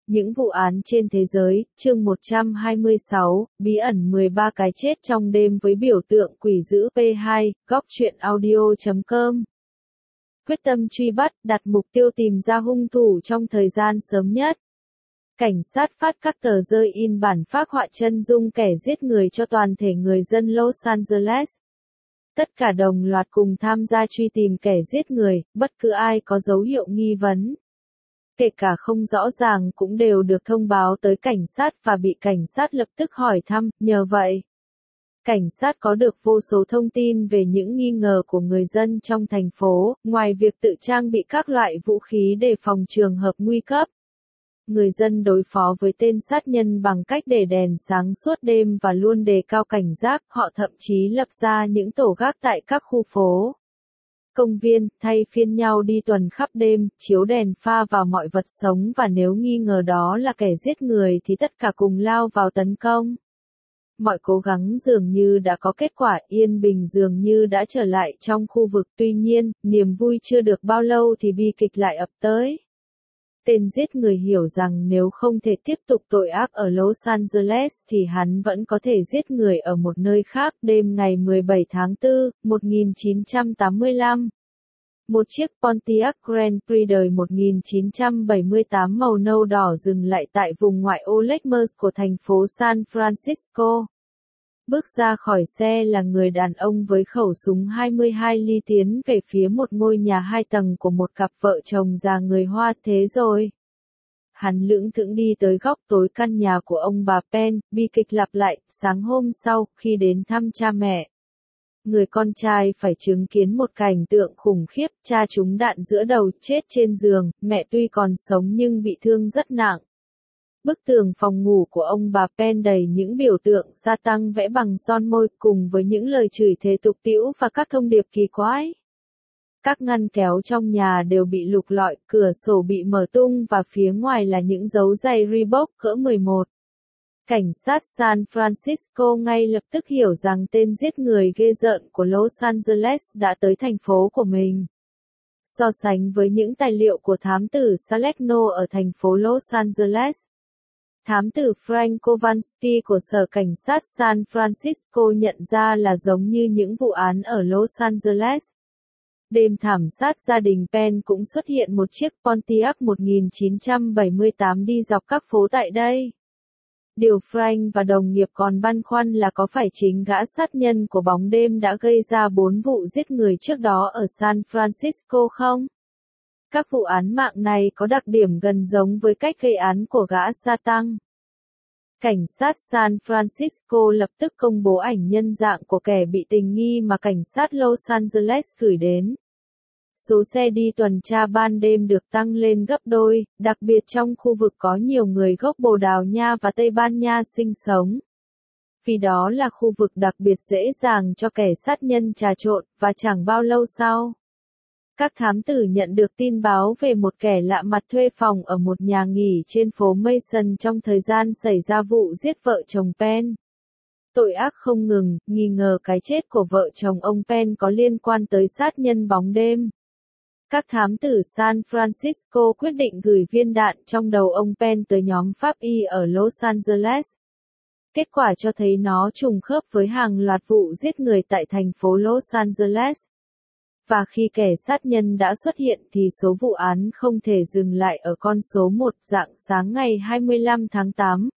Những vụ án trên thế giới, chương 126, bí ẩn 13 cái chết trong đêm với biểu tượng quỷ dữ P2, góc truyện audio.com. Quyết tâm truy bắt, đặt mục tiêu tìm ra hung thủ trong thời gian sớm nhất. Cảnh sát phát các tờ rơi in bản phác họa chân dung kẻ giết người cho toàn thể người dân Los Angeles. Tất cả đồng loạt cùng tham gia truy tìm kẻ giết người, bất cứ ai có dấu hiệu nghi vấn, kể cả không rõ ràng cũng đều được thông báo tới cảnh sát và bị cảnh sát lập tức hỏi thăm. Nhờ vậy, cảnh sát có được vô số thông tin về những nghi ngờ của người dân trong thành phố, ngoài việc tự trang bị các loại vũ khí đề phòng trường hợp nguy cấp. Người dân đối phó với tên sát nhân bằng cách để đèn sáng suốt đêm và luôn đề cao cảnh giác, họ thậm chí lập ra những tổ gác tại các khu phố, công viên, thay phiên nhau đi tuần khắp đêm, chiếu đèn pha vào mọi vật sống và nếu nghi ngờ đó là kẻ giết người thì tất cả cùng lao vào tấn công. Mọi cố gắng dường như đã có kết quả, yên bình dường như đã trở lại trong khu vực, tuy nhiên, niềm vui chưa được bao lâu thì bi kịch lại ập tới. Tên giết người hiểu rằng nếu không thể tiếp tục tội ác ở Los Angeles thì hắn vẫn có thể giết người ở một nơi khác. Đêm ngày 17 tháng 4, 1985. Một chiếc Pontiac Grand Prix đời 1978 màu nâu đỏ dừng lại tại vùng ngoại ô Lake Merced của thành phố San Francisco. Bước ra khỏi xe là người đàn ông với khẩu súng 22 ly tiến về phía một ngôi nhà 2 tầng của một cặp vợ chồng già người Hoa. Thế rồi, hắn lững thững đi tới góc tối căn nhà của ông bà Penn. Bi kịch lặp lại, sáng hôm sau, khi đến thăm cha mẹ, người con trai phải chứng kiến một cảnh tượng khủng khiếp, cha trúng đạn giữa đầu, chết trên giường, mẹ tuy còn sống nhưng bị thương rất nặng. Bức tường phòng ngủ của ông bà Penn đầy những biểu tượng Satan vẽ bằng son môi cùng với những lời chửi thề tục tĩu và các thông điệp kỳ quái. Các ngăn kéo trong nhà đều bị lục lọi, cửa sổ bị mở tung và phía ngoài là những dấu giày Reebok cỡ 11. Cảnh sát San Francisco ngay lập tức hiểu rằng tên giết người ghê rợn của Los Angeles đã tới thành phố của mình. So sánh với những tài liệu của thám tử Salerno ở thành phố Los Angeles, thám tử Frank Kowalski của Sở Cảnh sát San Francisco nhận ra là giống như những vụ án ở Los Angeles. Đêm thảm sát gia đình Penn cũng xuất hiện một chiếc Pontiac 1978 đi dọc các phố tại đây. Điều Frank và đồng nghiệp còn băn khoăn là có phải chính gã sát nhân của bóng đêm đã gây ra 4 vụ giết người trước đó ở San Francisco không? Các vụ án mạng này có đặc điểm gần giống với cách gây án của gã Satan. Cảnh sát San Francisco lập tức công bố ảnh nhân dạng của kẻ bị tình nghi mà cảnh sát Los Angeles gửi đến. Số xe đi tuần tra ban đêm được tăng lên gấp đôi, đặc biệt trong khu vực có nhiều người gốc Bồ Đào Nha và Tây Ban Nha sinh sống. Vì đó là khu vực đặc biệt dễ dàng cho kẻ sát nhân trà trộn, và chẳng bao lâu sau, các thám tử nhận được tin báo về một kẻ lạ mặt thuê phòng ở một nhà nghỉ trên phố Mason trong thời gian xảy ra vụ giết vợ chồng Penn. Tội ác không ngừng, nghi ngờ cái chết của vợ chồng ông Penn có liên quan tới sát nhân bóng đêm. Các thám tử San Francisco quyết định gửi viên đạn trong đầu ông Penn tới nhóm pháp y ở Los Angeles. Kết quả cho thấy nó trùng khớp với hàng loạt vụ giết người tại thành phố Los Angeles. Và khi kẻ sát nhân đã xuất hiện thì số vụ án không thể dừng lại ở con số 1. Rạng sáng ngày 25 tháng 8,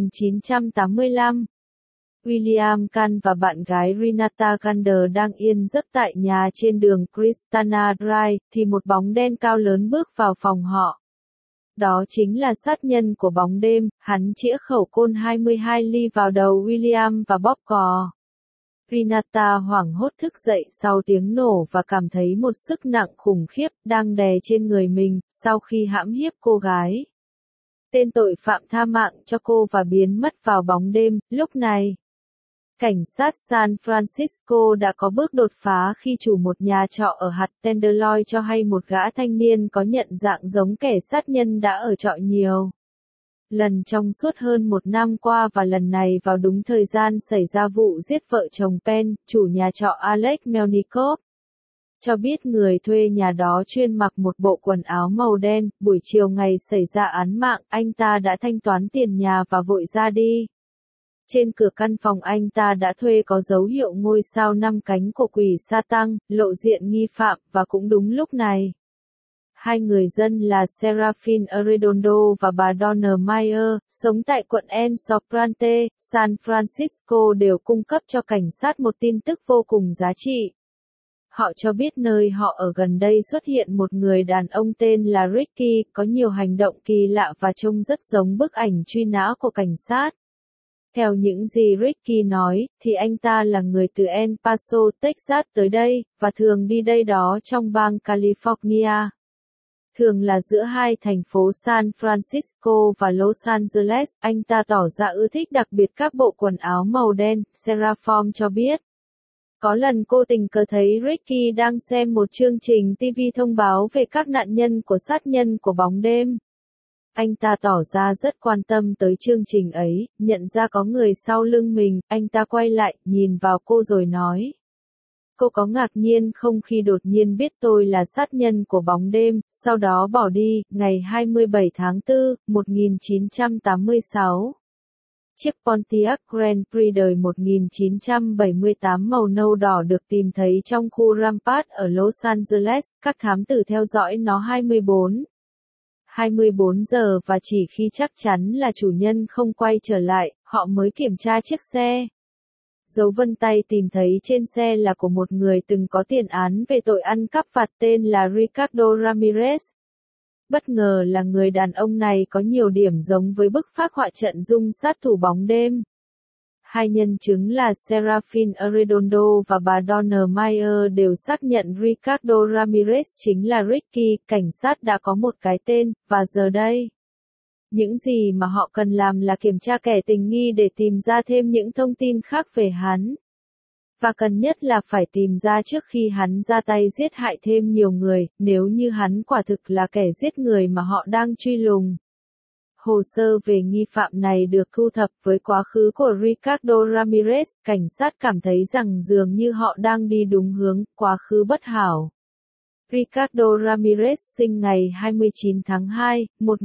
1985. William Kahn và bạn gái Renata Gander đang yên giấc tại nhà trên đường Cristana Drive, thì một bóng đen cao lớn bước vào phòng họ. Đó chính là sát nhân của bóng đêm, hắn chĩa khẩu côn 22 ly vào đầu William và bóp cò. Renata hoảng hốt thức dậy sau tiếng nổ và cảm thấy một sức nặng khủng khiếp đang đè trên người mình, sau khi hãm hiếp cô gái. Tên tội phạm tha mạng cho cô và biến mất vào bóng đêm. Lúc này, cảnh sát San Francisco đã có bước đột phá khi chủ một nhà trọ ở hạt Tenderloin cho hay một gã thanh niên có nhận dạng giống kẻ sát nhân đã ở trọ nhiều lần trong suốt hơn một năm qua, và lần này vào đúng thời gian xảy ra vụ giết vợ chồng Penn. Chủ nhà trọ Alex Melnikov cho biết người thuê nhà đó chuyên mặc một bộ quần áo màu đen. Buổi chiều ngày xảy ra án mạng, anh ta đã thanh toán tiền nhà và vội ra đi. Trên cửa căn phòng anh ta đã thuê có dấu hiệu ngôi sao 5 cánh của quỷ Satan, lộ diện nghi phạm, và cũng đúng lúc này. Hai người dân là Serafin Arredondo và bà Donna Meyer, sống tại quận El Sobrante, San Francisco đều cung cấp cho cảnh sát một tin tức vô cùng giá trị. Họ cho biết nơi họ ở gần đây xuất hiện một người đàn ông tên là Ricky, có nhiều hành động kỳ lạ và trông rất giống bức ảnh truy nã của cảnh sát. Theo những gì Ricky nói, thì anh ta là người từ El Paso, Texas tới đây, và thường đi đây đó trong bang California. Thường là giữa hai thành phố San Francisco và Los Angeles, anh ta tỏ ra ưa thích đặc biệt các bộ quần áo màu đen. Seraphim cho biết. Có lần cô tình cờ thấy Ricky đang xem một chương trình TV thông báo về các nạn nhân của sát nhân của bóng đêm. Anh ta tỏ ra rất quan tâm tới chương trình ấy, nhận ra có người sau lưng mình, anh ta quay lại, nhìn vào cô rồi nói. Cô có ngạc nhiên không khi đột nhiên biết tôi là sát nhân của bóng đêm, sau đó bỏ đi, ngày 27 tháng 4, 1986. Chiếc Pontiac Grand Prix đời 1978 màu nâu đỏ được tìm thấy trong khu Rampart ở Los Angeles, các thám tử theo dõi nó 24 giờ và chỉ khi chắc chắn là chủ nhân không quay trở lại, họ mới kiểm tra chiếc xe. Dấu vân tay tìm thấy trên xe là của một người từng có tiền án về tội ăn cắp vặt tên là Ricardo Ramirez. Bất ngờ là người đàn ông này có nhiều điểm giống với bức phác họa trận dung sát thủ bóng đêm. Hai nhân chứng là Serafin Arredondo và bà Donna Meyer đều xác nhận Ricardo Ramirez chính là Ricky. Cảnh sát đã có một cái tên, và giờ đây, những gì mà họ cần làm là kiểm tra kẻ tình nghi để tìm ra thêm những thông tin khác về hắn. Và cần nhất là phải tìm ra trước khi hắn ra tay giết hại thêm nhiều người, nếu như hắn quả thực là kẻ giết người mà họ đang truy lùng. Hồ sơ về nghi phạm này được thu thập với quá khứ của Ricardo Ramirez, cảnh sát cảm thấy rằng dường như họ đang đi đúng hướng, quá khứ bất hảo. Ricardo Ramirez sinh ngày 29 tháng 2,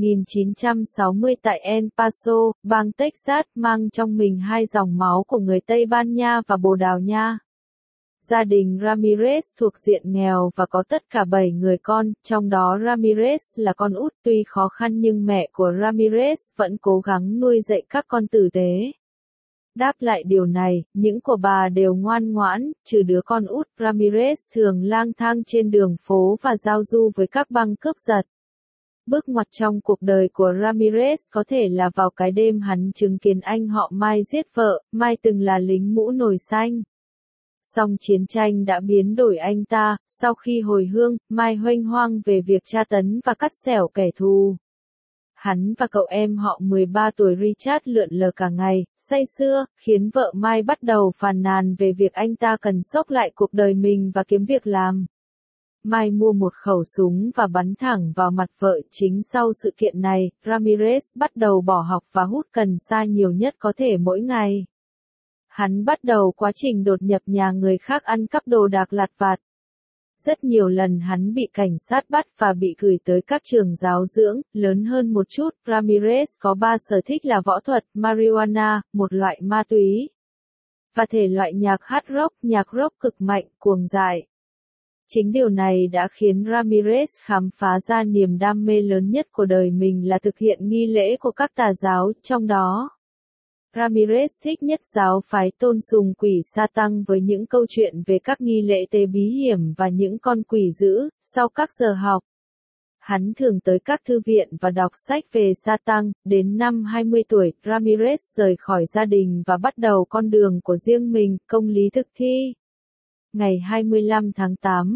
1960 tại El Paso, bang Texas, mang trong mình hai dòng máu của người Tây Ban Nha và Bồ Đào Nha. Gia đình Ramirez thuộc diện nghèo và có tất cả 7 người con, trong đó Ramirez là con út. Tuy khó khăn nhưng mẹ của Ramirez vẫn cố gắng nuôi dạy các con tử tế. Đáp lại điều này, những của bà đều ngoan ngoãn, trừ đứa con út. Ramirez thường lang thang trên đường phố và giao du với các băng cướp giật. Bước ngoặt trong cuộc đời của Ramirez có thể là vào cái đêm hắn chứng kiến anh họ Mai giết vợ. Mai từng là lính mũ nồi xanh. Song chiến tranh đã biến đổi anh ta. Sau khi hồi hương, Mai huênh hoang về việc tra tấn và cắt xẻo kẻ thù. Hắn và cậu em họ 13 tuổi Richard lượn lờ cả ngày, say sưa, khiến vợ Mai bắt đầu phàn nàn về việc anh ta cần xốc lại cuộc đời mình và kiếm việc làm. Mai mua một khẩu súng và bắn thẳng vào mặt vợ. Chính sau sự kiện này, Ramirez bắt đầu bỏ học và hút cần sa nhiều nhất có thể mỗi ngày. Hắn bắt đầu quá trình đột nhập nhà người khác ăn cắp đồ đạc lặt vặt. Rất nhiều lần hắn bị cảnh sát bắt và bị gửi tới các trường giáo dưỡng. Lớn hơn một chút, Ramirez có 3 sở thích là võ thuật, marijuana, một loại ma túy, và thể loại nhạc hard rock, nhạc rock cực mạnh, cuồng dại. Chính điều này đã khiến Ramirez khám phá ra niềm đam mê lớn nhất của đời mình là thực hiện nghi lễ của các tà giáo, trong đó Ramirez thích nhất giáo phái tôn sùng quỷ Satan với những câu chuyện về các nghi lễ tế bí hiểm và những con quỷ dữ. Sau các giờ học, hắn thường tới các thư viện và đọc sách về Satan. Đến năm 20 tuổi, Ramirez rời khỏi gia đình và bắt đầu con đường của riêng mình, công lý thực thi. Ngày 25 tháng 8,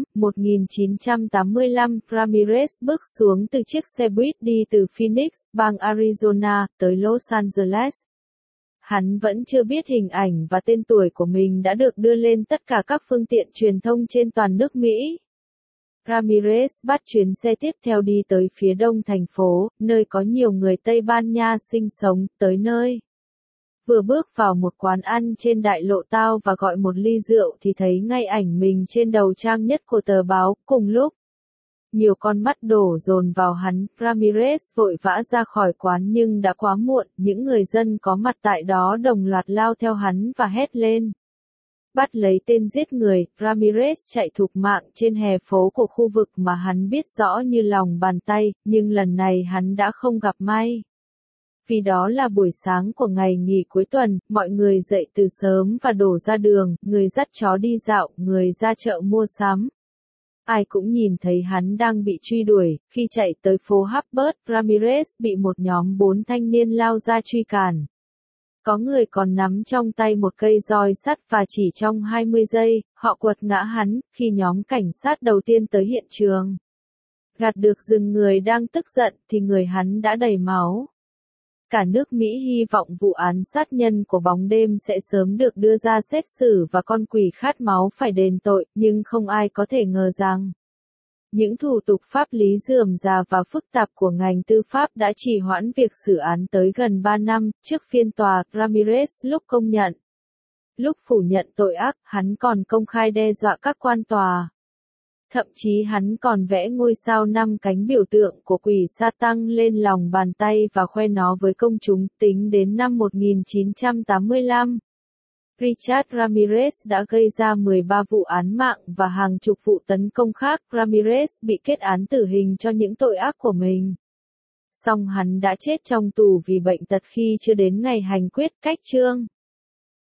1985, Ramirez bước xuống từ chiếc xe buýt đi từ Phoenix, bang Arizona, tới Los Angeles. Hắn vẫn chưa biết hình ảnh và tên tuổi của mình đã được đưa lên tất cả các phương tiện truyền thông trên toàn nước Mỹ. Ramirez bắt chuyến xe tiếp theo đi tới phía đông thành phố, nơi có nhiều người Tây Ban Nha sinh sống, tới nơi Vừa bước vào một quán ăn trên đại lộ tao và gọi một ly rượu thì thấy ngay ảnh mình trên đầu trang nhất của tờ báo. Cùng lúc, nhiều con mắt đổ dồn vào hắn, Ramirez vội vã ra khỏi quán nhưng đã quá muộn, những người dân có mặt tại đó đồng loạt lao theo hắn và hét lên. Bắt lấy tên giết người, Ramirez chạy thục mạng trên hè phố của khu vực mà hắn biết rõ như lòng bàn tay, nhưng lần này hắn đã không gặp may. Vì đó là buổi sáng của ngày nghỉ cuối tuần, mọi người dậy từ sớm và đổ ra đường, người dắt chó đi dạo, người ra chợ mua sắm. Ai cũng nhìn thấy hắn đang bị truy đuổi, khi chạy tới phố Hubbard, Ramirez bị một nhóm 4 thanh niên lao ra truy cản. Có người còn nắm trong tay một cây roi sắt và chỉ trong 20 giây, họ quật ngã hắn, khi nhóm cảnh sát đầu tiên tới hiện trường. Gạt được rừng người đang tức giận thì người hắn đã đầy máu. Cả nước Mỹ hy vọng vụ án sát nhân của bóng đêm sẽ sớm được đưa ra xét xử và con quỷ khát máu phải đền tội, nhưng không ai có thể ngờ rằng những thủ tục pháp lý rườm rà và phức tạp của ngành tư pháp đã trì hoãn việc xử án tới gần 3 năm. Trước phiên tòa, Ramirez lúc công nhận, lúc phủ nhận tội ác, hắn còn công khai đe dọa các quan tòa. Thậm chí hắn còn vẽ ngôi sao 5 cánh biểu tượng của quỷ Sa-tăng lên lòng bàn tay và khoe nó với công chúng. Tính đến năm 1985, Richard Ramirez đã gây ra 13 vụ án mạng và hàng chục vụ tấn công khác. Ramirez bị kết án tử hình cho những tội ác của mình. Song hắn đã chết trong tù vì bệnh tật khi chưa đến ngày hành quyết. Cách chương